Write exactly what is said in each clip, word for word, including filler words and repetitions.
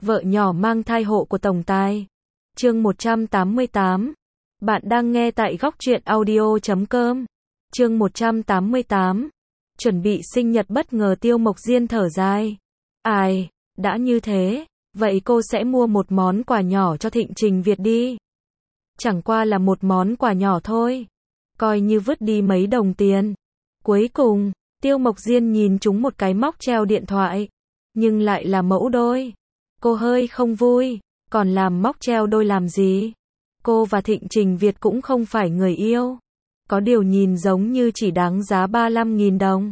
Vợ nhỏ mang thai hộ của tổng tài. Chương một trăm tám mươi tám. Bạn đang nghe tại góc truyện audio chấm com. Chương một trăm tám mươi tám. Chuẩn bị sinh nhật bất ngờ. Tiêu Mộc Diên thở dài. Ai, đã như thế, vậy cô sẽ mua một món quà nhỏ cho Thịnh Trình Việt đi. Chẳng qua là một món quà nhỏ thôi, coi như vứt đi mấy đồng tiền. Cuối cùng, Tiêu Mộc Diên nhìn trúng một cái móc treo điện thoại, nhưng lại là mẫu đôi. Cô hơi không vui, còn làm móc treo đôi làm gì? Cô và Thịnh Trình Việt cũng không phải người yêu. Có điều nhìn giống như chỉ đáng giá ba mươi lăm nghìn đồng.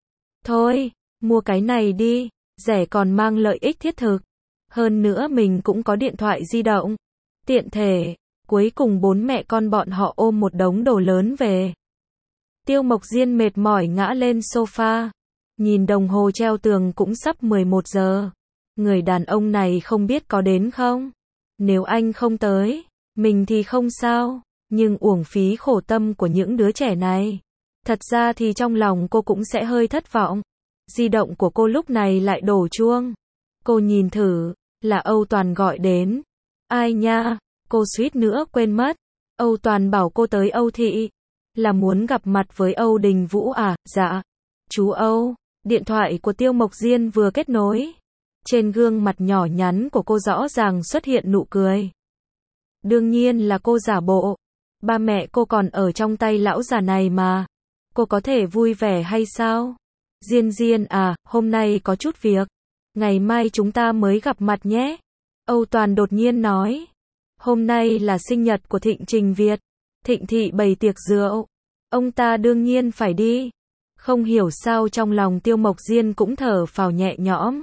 Thôi, mua cái này đi, rẻ còn mang lợi ích thiết thực. Hơn nữa mình cũng có điện thoại di động. Tiện thể, cuối cùng bốn mẹ con bọn họ ôm một đống đồ lớn về. Tiêu Mộc Diên mệt mỏi ngã lên sofa. Nhìn đồng hồ treo tường cũng sắp mười một giờ. Người đàn ông này không biết có đến không? Nếu anh không tới, mình thì không sao. Nhưng uổng phí khổ tâm của những đứa trẻ này. Thật ra thì trong lòng cô cũng sẽ hơi thất vọng. Di động của cô lúc này lại đổ chuông. Cô nhìn thử, là Âu Toàn gọi đến. Ai nha, cô suýt nữa quên mất. Âu Toàn bảo cô tới Âu Thị. Là muốn gặp mặt với Âu Đình Vũ à? Dạ. Chú Âu, điện thoại của Tiêu Mộc Diên vừa kết nối. Trên gương mặt nhỏ nhắn của cô rõ ràng xuất hiện nụ cười. Đương nhiên là cô giả bộ. Ba mẹ cô còn ở trong tay lão già này mà. Cô có thể vui vẻ hay sao? Diên Diên à, hôm nay có chút việc. Ngày mai chúng ta mới gặp mặt nhé. Âu Toàn đột nhiên nói. Hôm nay là sinh nhật của Thịnh Trình Việt. Thịnh Thị bày tiệc rượu. Ông ta đương nhiên phải đi. Không hiểu sao trong lòng Tiêu Mộc Diên cũng thở phào nhẹ nhõm.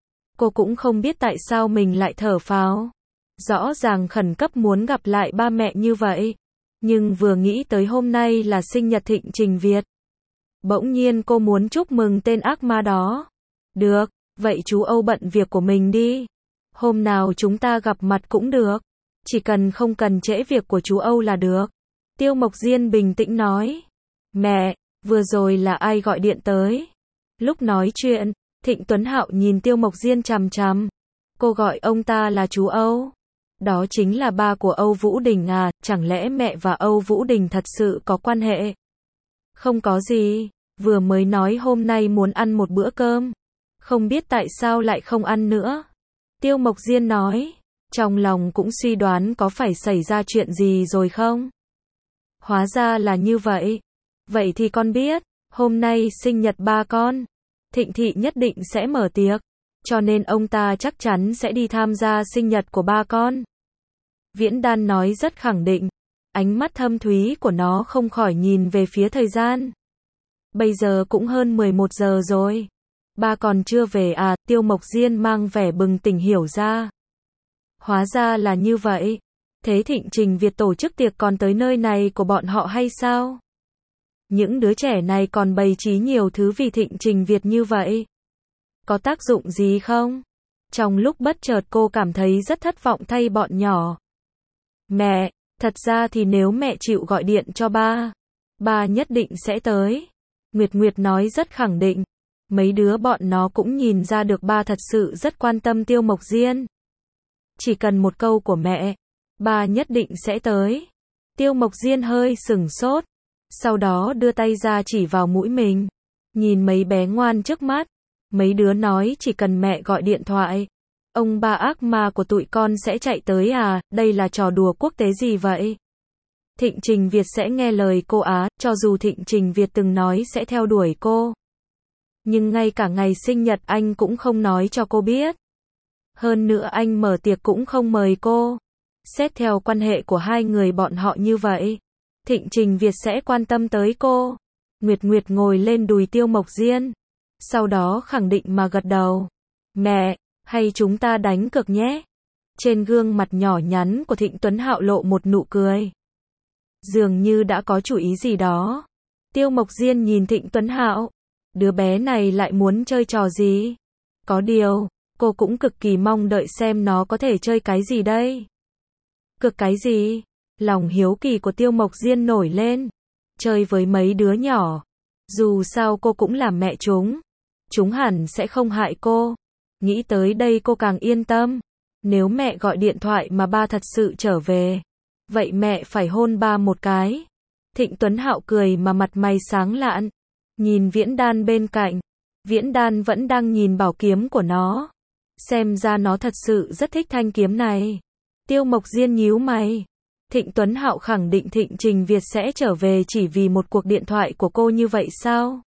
Cô cũng không biết tại sao mình lại thở phào. Rõ ràng khẩn cấp muốn gặp lại ba mẹ như vậy. Nhưng vừa nghĩ tới hôm nay là sinh nhật Thịnh Trình Việt. Bỗng nhiên cô muốn chúc mừng tên ác ma đó. Được, vậy chú Âu bận việc của mình đi. Hôm nào chúng ta gặp mặt cũng được. Chỉ cần không cần trễ việc của chú Âu là được. Tiêu Mộc Diên bình tĩnh nói. Mẹ, vừa rồi là ai gọi điện tới? Lúc nói chuyện, Thịnh Tuấn Hạo nhìn Tiêu Mộc Diên chằm chằm. Cô gọi ông ta là chú Âu. Đó chính là ba của Âu Vũ Đình à, chẳng lẽ mẹ và Âu Vũ Đình thật sự có quan hệ? Không có gì, vừa mới nói hôm nay muốn ăn một bữa cơm. Không biết tại sao lại không ăn nữa. Tiêu Mộc Diên nói, trong lòng cũng suy đoán có phải xảy ra chuyện gì rồi không? Hóa ra là như vậy. Vậy thì con biết, hôm nay sinh nhật ba con. Thịnh Thị nhất định sẽ mở tiệc. Cho nên ông ta chắc chắn sẽ đi tham gia sinh nhật của ba con. Viễn Đan nói rất khẳng định. Ánh mắt thâm thúy của nó không khỏi nhìn về phía thời gian. Bây giờ cũng hơn mười một giờ rồi. Ba còn chưa về à? Tiêu Mộc Diên mang vẻ bừng tỉnh hiểu ra. Hóa ra là như vậy. Thế Thịnh Trình Việt tổ chức tiệc còn tới nơi này của bọn họ hay sao? Những đứa trẻ này còn bày trí nhiều thứ vì Thịnh Trình Việt như vậy. Có tác dụng gì không? Trong lúc bất chợt cô cảm thấy rất thất vọng thay bọn nhỏ. Mẹ, thật ra thì nếu mẹ chịu gọi điện cho ba, ba nhất định sẽ tới. Nguyệt Nguyệt nói rất khẳng định. Mấy đứa bọn nó cũng nhìn ra được ba thật sự rất quan tâm Tiêu Mộc Diên. Chỉ cần một câu của mẹ, ba nhất định sẽ tới. Tiêu Mộc Diên hơi sửng sốt. Sau đó đưa tay ra chỉ vào mũi mình. Nhìn mấy bé ngoan trước mắt. Mấy đứa nói chỉ cần mẹ gọi điện thoại, ông ba ác ma của tụi con sẽ chạy tới à, đây là trò đùa quốc tế gì vậy? Thịnh Trình Việt sẽ nghe lời cô á, cho dù Thịnh Trình Việt từng nói sẽ theo đuổi cô. Nhưng ngay cả ngày sinh nhật anh cũng không nói cho cô biết. Hơn nữa anh mở tiệc cũng không mời cô. Xét theo quan hệ của hai người bọn họ như vậy, Thịnh Trình Việt sẽ quan tâm tới cô. Nguyệt Nguyệt ngồi lên đùi Tiêu Mộc Diên. Sau đó khẳng định mà gật đầu. Mẹ, hay chúng ta đánh cược nhé. Trên gương mặt nhỏ nhắn của Thịnh Tuấn Hạo lộ một nụ cười. Dường như đã có chủ ý gì đó. Tiêu Mộc Diên nhìn Thịnh Tuấn Hạo. Đứa bé này lại muốn chơi trò gì? Có điều, cô cũng cực kỳ mong đợi xem nó có thể chơi cái gì đây. Cực cái gì? Lòng hiếu kỳ của Tiêu Mộc Diên nổi lên. Chơi với mấy đứa nhỏ. Dù sao cô cũng là mẹ chúng. Chúng hẳn sẽ không hại cô. Nghĩ tới đây cô càng yên tâm. Nếu mẹ gọi điện thoại mà ba thật sự trở về, vậy mẹ phải hôn ba một cái. Thịnh Tuấn Hạo cười mà mặt mày sáng lạn, nhìn Viễn Đan bên cạnh. Viễn Đan vẫn đang nhìn bảo kiếm của nó. Xem ra nó thật sự rất thích thanh kiếm này. Tiêu Mộc Diên nhíu mày. Thịnh Tuấn Hạo khẳng định Thịnh Trình Việt sẽ trở về chỉ vì một cuộc điện thoại của cô như vậy sao?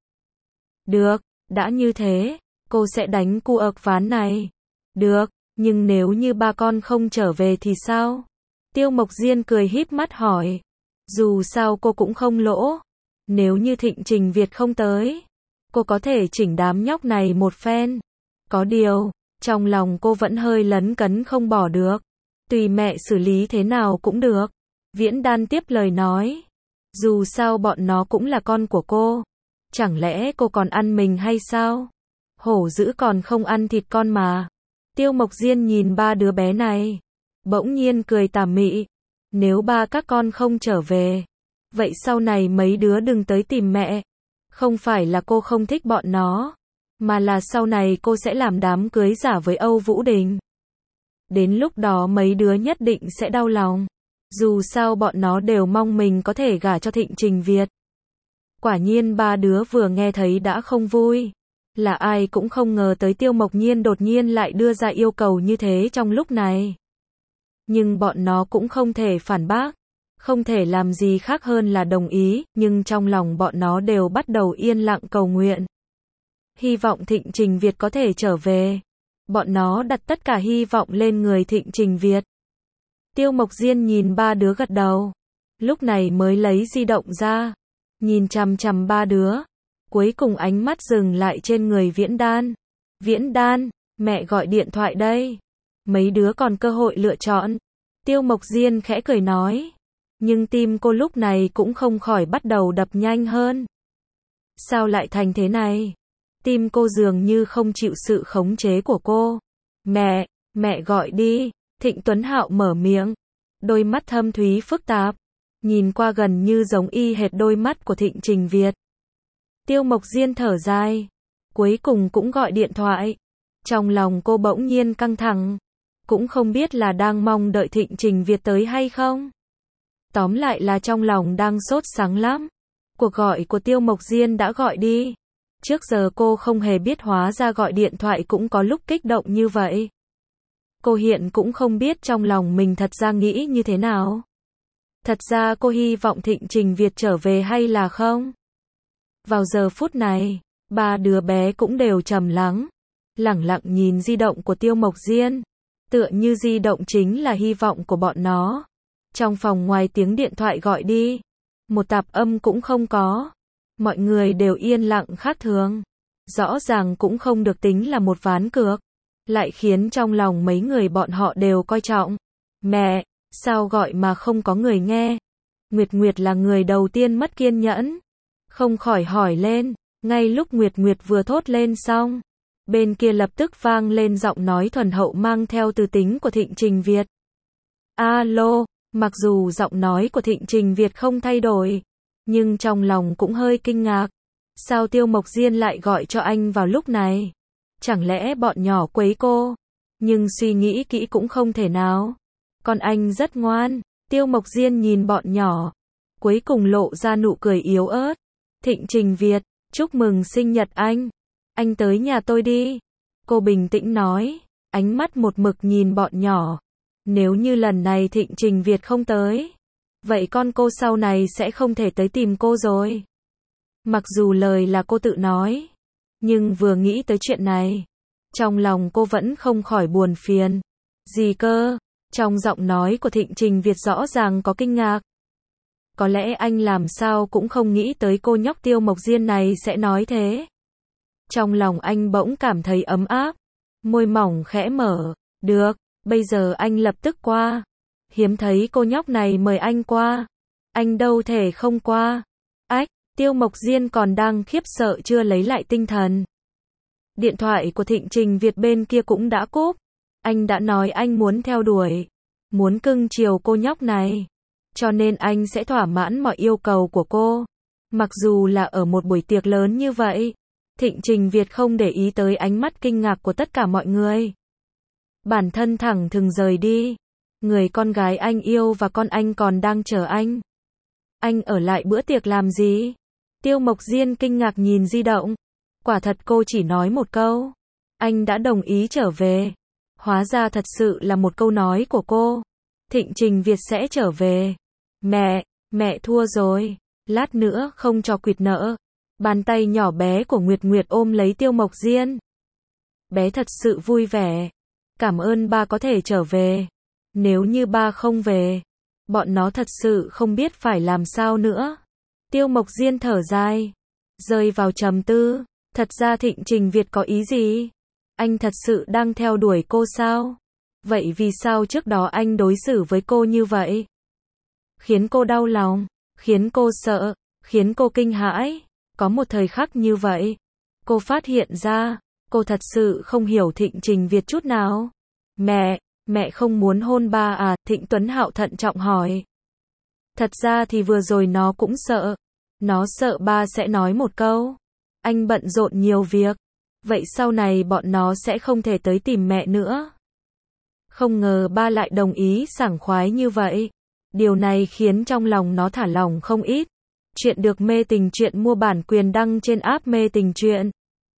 Được, đã như thế, cô sẽ đánh cu ợc ván này. Được, nhưng nếu như ba con không trở về thì sao? Tiêu Mộc Diên cười híp mắt hỏi. Dù sao cô cũng không lỗ. Nếu như Thịnh Trình Việt không tới, cô có thể chỉnh đám nhóc này một phen. Có điều, trong lòng cô vẫn hơi lấn cấn không bỏ được. Tùy mẹ xử lý thế nào cũng được. Viễn Đan tiếp lời nói. Dù sao bọn nó cũng là con của cô. Chẳng lẽ cô còn ăn mình hay sao? Hổ dữ còn không ăn thịt con mà. Tiêu Mộc Diên nhìn ba đứa bé này, bỗng nhiên cười tà mị. Nếu ba các con không trở về, vậy sau này mấy đứa đừng tới tìm mẹ. Không phải là cô không thích bọn nó, mà là sau này cô sẽ làm đám cưới giả với Âu Vũ Đình. Đến lúc đó mấy đứa nhất định sẽ đau lòng. Dù sao bọn nó đều mong mình có thể gả cho Thịnh Trình Việt. Quả nhiên ba đứa vừa nghe thấy đã không vui. Là ai cũng không ngờ tới Tiêu Mộc Nhiên đột nhiên lại đưa ra yêu cầu như thế trong lúc này. Nhưng bọn nó cũng không thể phản bác. Không thể làm gì khác hơn là đồng ý, nhưng trong lòng bọn nó đều bắt đầu yên lặng cầu nguyện. Hy vọng Thịnh Trình Việt có thể trở về. Bọn nó đặt tất cả hy vọng lên người Thịnh Trình Việt. Tiêu Mộc Diên nhìn ba đứa gật đầu. Lúc này mới lấy di động ra. Nhìn chằm chằm ba đứa. Cuối cùng ánh mắt dừng lại trên người Viễn Đan. Viễn Đan, mẹ gọi điện thoại đây. Mấy đứa còn cơ hội lựa chọn. Tiêu Mộc Diên khẽ cười nói. Nhưng tim cô lúc này cũng không khỏi bắt đầu đập nhanh hơn. Sao lại thành thế này? Tim cô dường như không chịu sự khống chế của cô. Mẹ, mẹ gọi đi. Thịnh Tuấn Hạo mở miệng. Đôi mắt thâm thúy phức tạp. Nhìn qua gần như giống y hệt đôi mắt của Thịnh Trình Việt. Tiêu Mộc Diên thở dài. Cuối cùng cũng gọi điện thoại. Trong lòng cô bỗng nhiên căng thẳng. Cũng không biết là đang mong đợi Thịnh Trình Việt tới hay không. Tóm lại là trong lòng đang sốt sắng lắm. Cuộc gọi của Tiêu Mộc Diên đã gọi đi. Trước giờ cô không hề biết hóa ra gọi điện thoại cũng có lúc kích động như vậy. Cô hiện cũng không biết trong lòng mình thật ra nghĩ như thế nào. Thật ra cô hy vọng Thịnh Trình Việt trở về hay là không? Vào giờ phút này, ba đứa bé cũng đều trầm lắng, lẳng lặng nhìn di động của Tiêu Mộc Diên. Tựa như di động chính là hy vọng của bọn nó. Trong phòng ngoài tiếng điện thoại gọi đi, một tạp âm cũng không có. Mọi người đều yên lặng khác thường. Rõ ràng cũng không được tính là một ván cược. Lại khiến trong lòng mấy người bọn họ đều coi trọng. Mẹ, sao gọi mà không có người nghe? Nguyệt Nguyệt là người đầu tiên mất kiên nhẫn. Không khỏi hỏi lên. Ngay lúc Nguyệt Nguyệt vừa thốt lên xong, bên kia lập tức vang lên giọng nói thuần hậu mang theo từ tính của Thịnh Trình Việt. Alo, mặc dù giọng nói của Thịnh Trình Việt không thay đổi, nhưng trong lòng cũng hơi kinh ngạc. Sao Tiêu Mộc Diên lại gọi cho anh vào lúc này? Chẳng lẽ bọn nhỏ quấy cô? Nhưng suy nghĩ kỹ cũng không thể nào. Con anh rất ngoan. Tiêu Mộc Diên nhìn bọn nhỏ, cuối cùng lộ ra nụ cười yếu ớt. Thịnh Trình Việt, chúc mừng sinh nhật anh. Anh tới nhà tôi đi. Cô bình tĩnh nói, ánh mắt một mực nhìn bọn nhỏ. Nếu như lần này Thịnh Trình Việt không tới, vậy con cô sau này sẽ không thể tới tìm cô rồi. Mặc dù lời là cô tự nói, nhưng vừa nghĩ tới chuyện này, trong lòng cô vẫn không khỏi buồn phiền. Gì cơ? Trong giọng nói của Thịnh Trình Việt rõ ràng có kinh ngạc. Có lẽ anh làm sao cũng không nghĩ tới cô nhóc Tiêu Mộc Diên này sẽ nói thế. Trong lòng anh bỗng cảm thấy ấm áp, môi mỏng khẽ mở. Được, bây giờ anh lập tức qua. Hiếm thấy cô nhóc này mời anh qua. Anh đâu thể không qua. Ách, Tiêu Mộc Diên còn đang khiếp sợ chưa lấy lại tinh thần. Điện thoại của Thịnh Trình Việt bên kia cũng đã cúp. Anh đã nói anh muốn theo đuổi, muốn cưng chiều cô nhóc này. Cho nên anh sẽ thỏa mãn mọi yêu cầu của cô. Mặc dù là ở một buổi tiệc lớn như vậy, Thịnh Trình Việt không để ý tới ánh mắt kinh ngạc của tất cả mọi người. Bản thân thẳng thừng rời đi. Người con gái anh yêu và con anh còn đang chờ anh. Anh ở lại bữa tiệc làm gì? Tiêu Mộc Diên kinh ngạc nhìn di động. Quả thật cô chỉ nói một câu. Anh đã đồng ý trở về. Hóa ra thật sự là một câu nói của cô. Thịnh Trình Việt sẽ trở về. Mẹ, mẹ thua rồi. Lát nữa không cho quỵt nợ. Bàn tay nhỏ bé của Nguyệt Nguyệt ôm lấy Tiêu Mộc Diên. Bé thật sự vui vẻ. Cảm ơn ba có thể trở về. Nếu như ba không về, bọn nó thật sự không biết phải làm sao nữa. Tiêu Mộc Diên thở dài, rơi vào trầm tư. Thật ra Thịnh Trình Việt có ý gì? Anh thật sự đang theo đuổi cô sao? Vậy vì sao trước đó anh đối xử với cô như vậy? Khiến cô đau lòng, khiến cô sợ, khiến cô kinh hãi. Có một thời khắc như vậy, cô phát hiện ra, cô thật sự không hiểu Thịnh Trình Việt chút nào. Mẹ, mẹ không muốn hôn ba à? Thịnh Tuấn Hạo thận trọng hỏi. Thật ra thì vừa rồi nó cũng sợ. Nó sợ ba sẽ nói một câu. Anh bận rộn nhiều việc. Vậy sau này bọn nó sẽ không thể tới tìm mẹ nữa. Không ngờ ba lại đồng ý sảng khoái như vậy. Điều này khiến trong lòng nó thả lỏng không ít. Chuyện được mê tình truyện mua bản quyền đăng trên app mê tình truyện.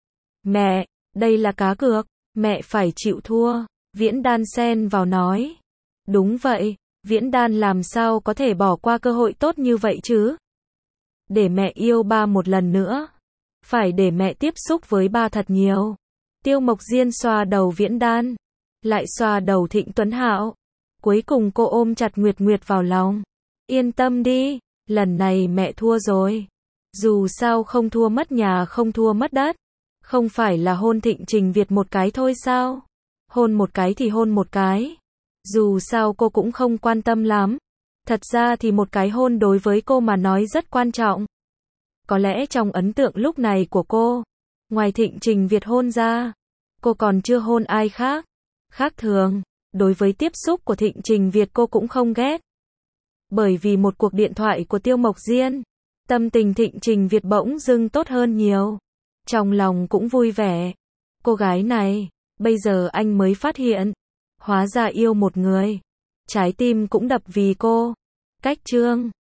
Mẹ, đây là cá cược. Mẹ phải chịu thua. Viễn Đan xen vào nói. Đúng vậy, Viễn Đan làm sao có thể bỏ qua cơ hội tốt như vậy chứ? Để mẹ yêu ba một lần nữa. Phải để mẹ tiếp xúc với ba thật nhiều. Tiêu Mộc Diên xoa đầu Viễn Đan. Lại xoa đầu Thịnh Tuấn Hạo. Cuối cùng cô ôm chặt Nguyệt Nguyệt vào lòng. Yên tâm đi, lần này mẹ thua rồi. Dù sao không thua mất nhà không thua mất đất. Không phải là hôn Thịnh Trình Việt một cái thôi sao? Hôn một cái thì hôn một cái. Dù sao cô cũng không quan tâm lắm. Thật ra thì một cái hôn đối với cô mà nói rất quan trọng. Có lẽ trong ấn tượng lúc này của cô, ngoài Thịnh Trình Việt hôn ra, cô còn chưa hôn ai khác. Khác thường, đối với tiếp xúc của Thịnh Trình Việt cô cũng không ghét. Bởi vì một cuộc điện thoại của Tiêu Mộc Diên, tâm tình Thịnh Trình Việt bỗng dưng tốt hơn nhiều. Trong lòng cũng vui vẻ. Cô gái này, bây giờ anh mới phát hiện, hóa ra yêu một người. Trái tim cũng đập vì cô. Cách chương